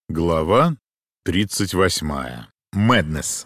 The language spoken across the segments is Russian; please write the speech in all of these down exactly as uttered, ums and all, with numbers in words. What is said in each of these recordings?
Глава тридцать восьмая. Мэднесс.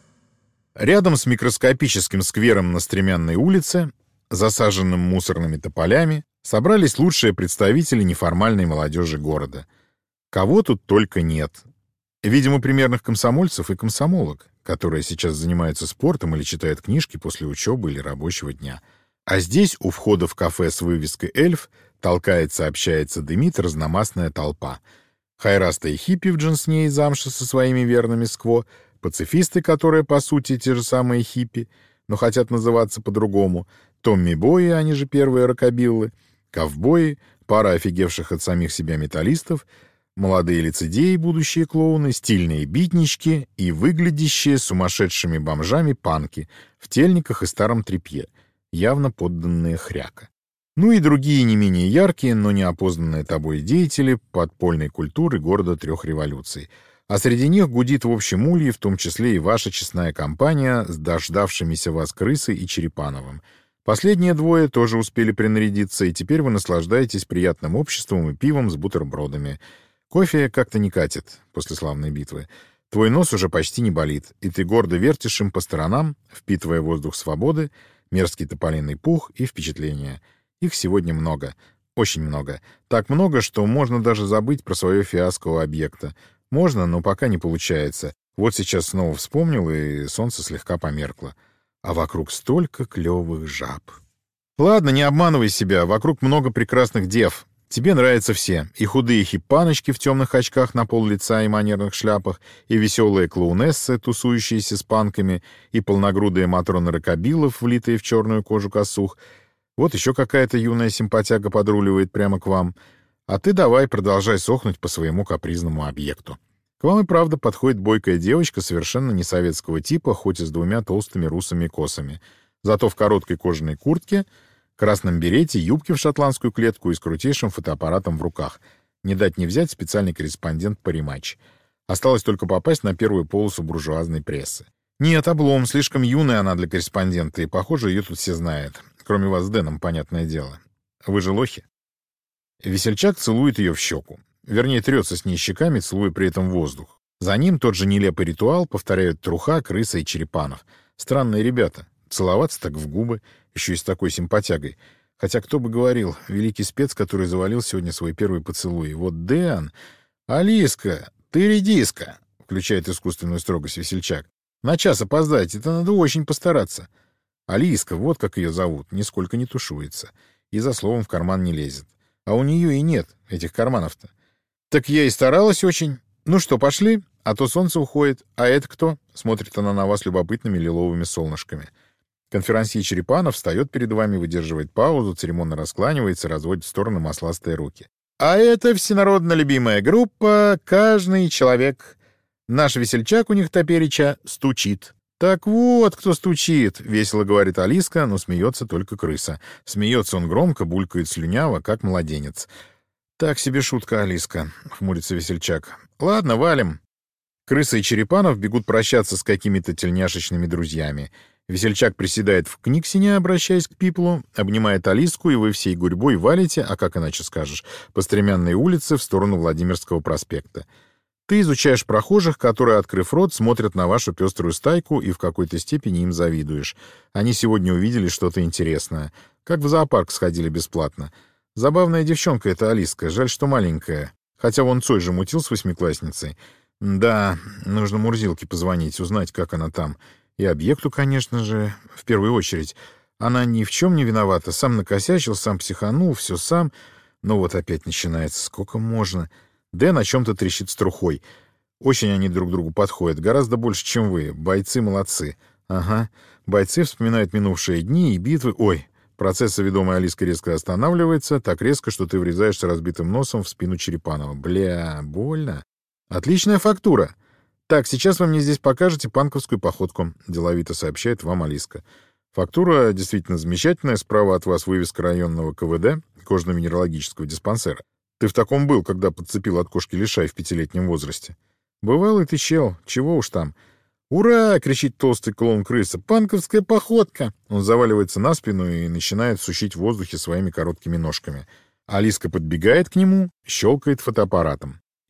Рядом с микроскопическим сквером на Стремянной улице, засаженным мусорными тополями, собрались лучшие представители неформальной молодежи города. Кого тут только нет. Видимо, примерных комсомольцев и комсомолок, которые сейчас занимаются спортом или читают книжки после учебы или рабочего дня. А здесь, у входа в кафе с вывеской «Эльф», толкается, общается, дымит разномастная толпа. Хайраста и хиппи в джинсне и замше со своими верными скво, пацифисты, которые, по сути, те же самые хиппи, но хотят называться по-другому, томми-бои, они же первые рокобиллы, ковбои, пара офигевших от самих себя металлистов, молодые лицедеи, будущие клоуны, стильные битнички и выглядящие сумасшедшими бомжами панки в тельниках и старом тряпье, явно подданные хряка. Ну и другие не менее яркие, но не опознанные тобой деятели подпольной культуры города трех революций. А среди них гудит в общем улье, в том числе и ваша честная компания с дождавшимися вас Крысой и Черепановым. Последние двое тоже успели принарядиться, и теперь вы наслаждаетесь приятным обществом и пивом с бутербродами. Кофе как-то не катит после славной битвы. Твой нос уже почти не болит, и ты гордо вертишь им по сторонам, впитывая воздух свободы, мерзкий тополиный пух и впечатления. Их сегодня много, очень много. Так много, что можно даже забыть про свое фиаско у объекта. Можно, но пока не получается. Вот сейчас снова вспомнил, и солнце слегка померкло. А вокруг столько клевых жаб. Ладно, не обманывай себя, вокруг много прекрасных дев. Тебе нравятся все. И худые хиппаночки в темных очках на пол лица и манерных шляпах, и веселые клоунессы, тусующиеся с панками, и полногрудые матроны рокобилов, влитые в черную кожу косух. Вот еще какая-то юная симпатяга подруливает прямо к вам. А ты давай продолжай сохнуть по своему капризному объекту. К вам и правда подходит бойкая девочка совершенно не советского типа, хоть и с двумя толстыми русыми косами. Зато в короткой кожаной куртке, красном берете, юбке в шотландскую клетку и с крутейшим фотоаппаратом в руках. Не дать не взять специальный корреспондент по рематч. Осталось только попасть на первую полосу буржуазной прессы. Нет, облом, слишком юная она для корреспондента, и, похоже, ее тут все знают. Кроме вас с Дэном, понятное дело. Вы же лохи. Весельчак целует ее в щеку. Вернее, трется с ней щеками, целуя при этом воздух. За ним тот же нелепый ритуал повторяют Труха, Крыса и Черепанов. Странные ребята. Целоваться так в губы, еще и с такой симпатягой. Хотя кто бы говорил, великий спец, который завалил сегодня свой первый поцелуй. Вот Дэн... «Алиска, ты редиска!» — включает искусственную строгость Весельчак. «На час опоздать, это надо очень постараться». Алиска, вот как ее зовут, нисколько не тушуется. И за словом в карман не лезет. А у нее и нет этих карманов-то. Так я и старалась очень. Ну что, пошли? А то солнце уходит. А это кто? Смотрит она на вас любопытными лиловыми солнышками. Конферансье Черепанов встает перед вами, выдерживает паузу, церемонно раскланивается, разводит в стороны масластые руки. А это всенародно любимая группа «Каждый человек». Наш Весельчак у них топереча стучит. «Так вот, кто стучит», — весело говорит Алиска, но смеется только Крыса. Смеется он громко, булькает слюняво, как младенец. «Так себе шутка, Алиска», — хмурится Весельчак. «Ладно, валим». Крыса и Черепанов бегут прощаться с какими-то тельняшечными друзьями. Весельчак приседает в книгсине, обращаясь к Пиплу, обнимает Алиску, и вы всей гурьбой валите, а как иначе скажешь, по Стремянной улице в сторону Владимирского проспекта. Ты изучаешь прохожих, которые, открыв рот, смотрят на вашу пеструю стайку, и в какой-то степени им завидуешь. Они сегодня увидели что-то интересное. Как в зоопарк сходили бесплатно. Забавная девчонка эта Алиска, жаль, что маленькая. Хотя вон Цой же мутил с восьмиклассницей. Да, нужно Мурзилке позвонить, узнать, как она там. И объекту, конечно же, в первую очередь. Она ни в чем не виновата, сам накосячил, сам психанул, все сам. Но вот опять начинается, сколько можно... Дэн о чем-то трещит с Трухой. Очень они друг другу подходят, гораздо больше, чем вы. Бойцы молодцы. Ага. Бойцы вспоминают минувшие дни и битвы. Ой, процесса ведомая Алиска резко останавливается, так резко, что ты врезаешься разбитым носом в спину Черепанова. Бля, больно. Отличная фактура. Так, сейчас вы мне здесь покажете панковскую походку, деловито сообщает вам Алиска. Фактура действительно замечательная. Справа от вас вывеска районного ка вэ дэ, кожно-венерологического диспансера. Ты в таком был, когда подцепил от кошки лишай в пятилетнем возрасте. Бывалый ты чел, чего уж там. «Ура!» — кричит толстый клоун-крыса. «Панковская походка!» Он заваливается на спину и начинает сучить в воздухе своими короткими ножками. Алиска подбегает к нему, щелкает фотоаппаратом.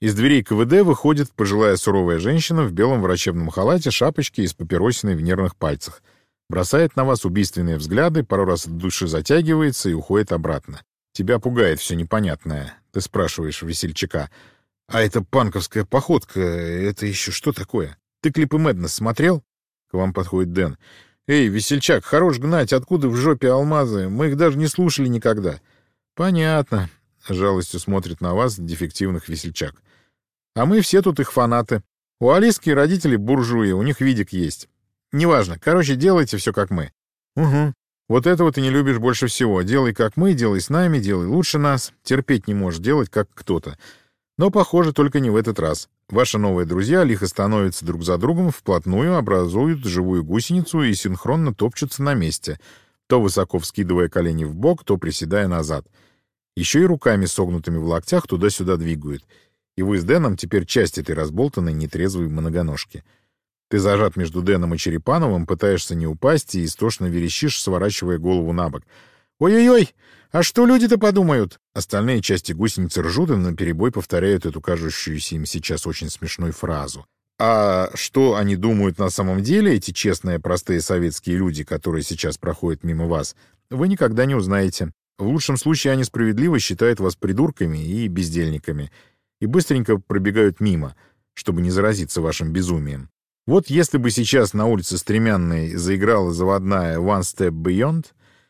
Из дверей ка вэ дэ выходит пожилая суровая женщина в белом врачебном халате, шапочке и с папиросиной в нервных пальцах. Бросает на вас убийственные взгляды, пару раз от души затягивается и уходит обратно. Тебя пугает все непонятное. Ты спрашиваешь весельчака: «А это панковская походка, это еще что такое? Ты клипы Madness смотрел?» К вам подходит Дэн. «Эй, весельчак, хорош гнать, откуда в жопе алмазы? Мы их даже не слушали никогда». «Понятно», — с жалостью смотрит на вас дефективных весельчак. «А мы все тут их фанаты. У Алиски родители буржуи, у них видик есть. Неважно, короче, делайте все как мы». «Угу. Вот этого ты не любишь больше всего. Делай как мы, делай с нами, делай лучше нас. Терпеть не можешь делать как кто-то». Но, похоже, только не в этот раз. Ваши новые друзья лихо становятся друг за другом, вплотную образуют живую гусеницу и синхронно топчутся на месте, то высоко вскидывая колени в бок, то приседая назад. Еще и руками согнутыми в локтях туда-сюда двигают. И вы с Дэном теперь часть этой разболтанной нетрезвой многоножки. Ты зажат между Дэном и Черепановым, пытаешься не упасть и истошно верещишь, сворачивая голову на бок. «Ой-ой-ой! А что люди-то подумают?» Остальные части гусеницы ржут и наперебой повторяют эту кажущуюся им сейчас очень смешной фразу. А что они думают на самом деле, эти честные, простые советские люди, которые сейчас проходят мимо вас, вы никогда не узнаете. В лучшем случае они справедливо считают вас придурками и бездельниками и быстренько пробегают мимо, чтобы не заразиться вашим безумием. Вот если бы сейчас на улице Стремянной заиграла заводная «One Step Beyond»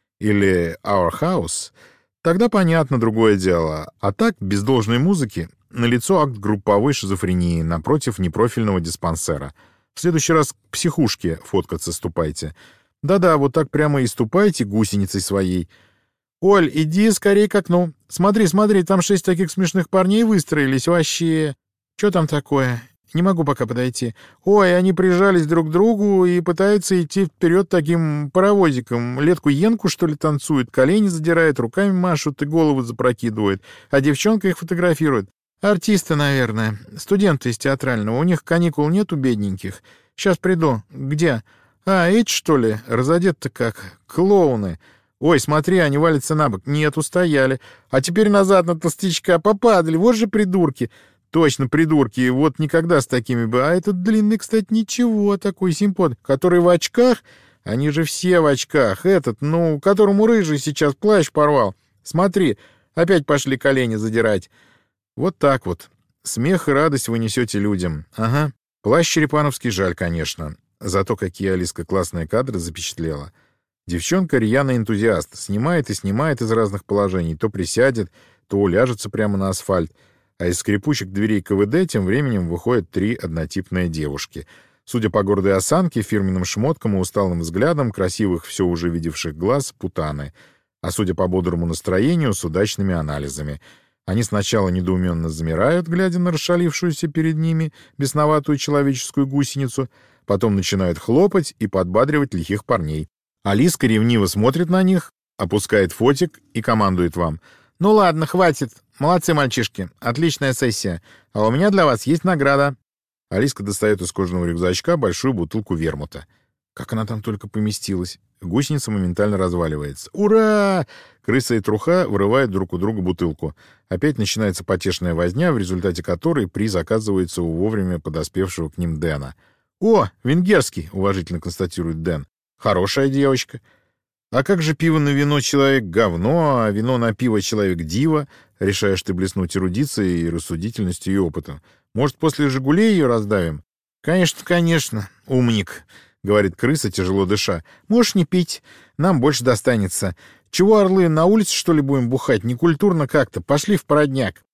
или «Our House», тогда понятно, другое дело. А так, без должной музыки, налицо акт групповой шизофрении напротив непрофильного диспансера. В следующий раз к психушке фоткаться ступайте. Да-да, вот так прямо и ступайте гусеницей своей. «Оль, иди скорее к окну. Смотри, смотри, там шесть таких смешных парней выстроились. Вообще... Что там такое? Не могу пока подойти. Ой, они прижались друг к другу и пытаются идти вперед таким паровозиком. Летку-енку, что ли, танцуют, колени задирают, руками машут и голову запрокидывают. А девчонка их фотографирует. Артисты, наверное. Студенты из театрального. У них каникул нет у бедненьких. Сейчас приду. Где? А, эти, что ли? Разодеты-то как? Клоуны. Ой, смотри, они валятся на бок. Нет, устояли. А теперь назад на толстячка. Попадали. Вот же придурки. Точно, придурки, вот никогда с такими бы. А этот длинный, кстати, ничего, такой симпот, который в очках. Они же все в очках. Этот, ну, которому рыжий сейчас плащ порвал. Смотри, опять пошли колени задирать. Вот так вот. Смех и радость вы несете людям. Ага. Плащ черепановский жаль, конечно. Зато какие Алиска классные кадры запечатлела. Девчонка рьяный энтузиаст. Снимает и снимает из разных положений. То присядет, то уляжется прямо на асфальт. А из скрипучих дверей ка вэ дэ тем временем выходят три однотипные девушки. Судя по гордой осанке, фирменным шмоткам и усталым взглядам красивых, все уже видевших глаз, путаны. А судя по бодрому настроению, с удачными анализами. Они сначала недоуменно замирают, глядя на расшалившуюся перед ними бесноватую человеческую гусеницу, потом начинают хлопать и подбадривать лихих парней. Алиска ревниво смотрит на них, опускает фотик и командует вам: «Ну ладно, хватит. Молодцы, мальчишки. Отличная сессия. А у меня для вас есть награда». Алиска достает из кожаного рюкзачка большую бутылку вермута. Как она там только поместилась. Гусеница моментально разваливается. «Ура!» Крыса и труха вырывают друг у друга бутылку. Опять начинается потешная возня, в результате которой приз оказывается у вовремя подоспевшего к ним Дэна. «О, венгерский!» — уважительно констатирует Дэн. «Хорошая девочка». «А как же пиво на вино человек говно, а вино на пиво человек дива?» Решаешь ты блеснуть эрудицией, рассудительностью и опытом. «Может, после «Жигулей» ее раздавим?» «Конечно, конечно, умник», — говорит крыса, тяжело дыша. «Можешь не пить, нам больше достанется. Чего, орлы, на улице, что ли, будем бухать? Некультурно как-то. Пошли в породняк».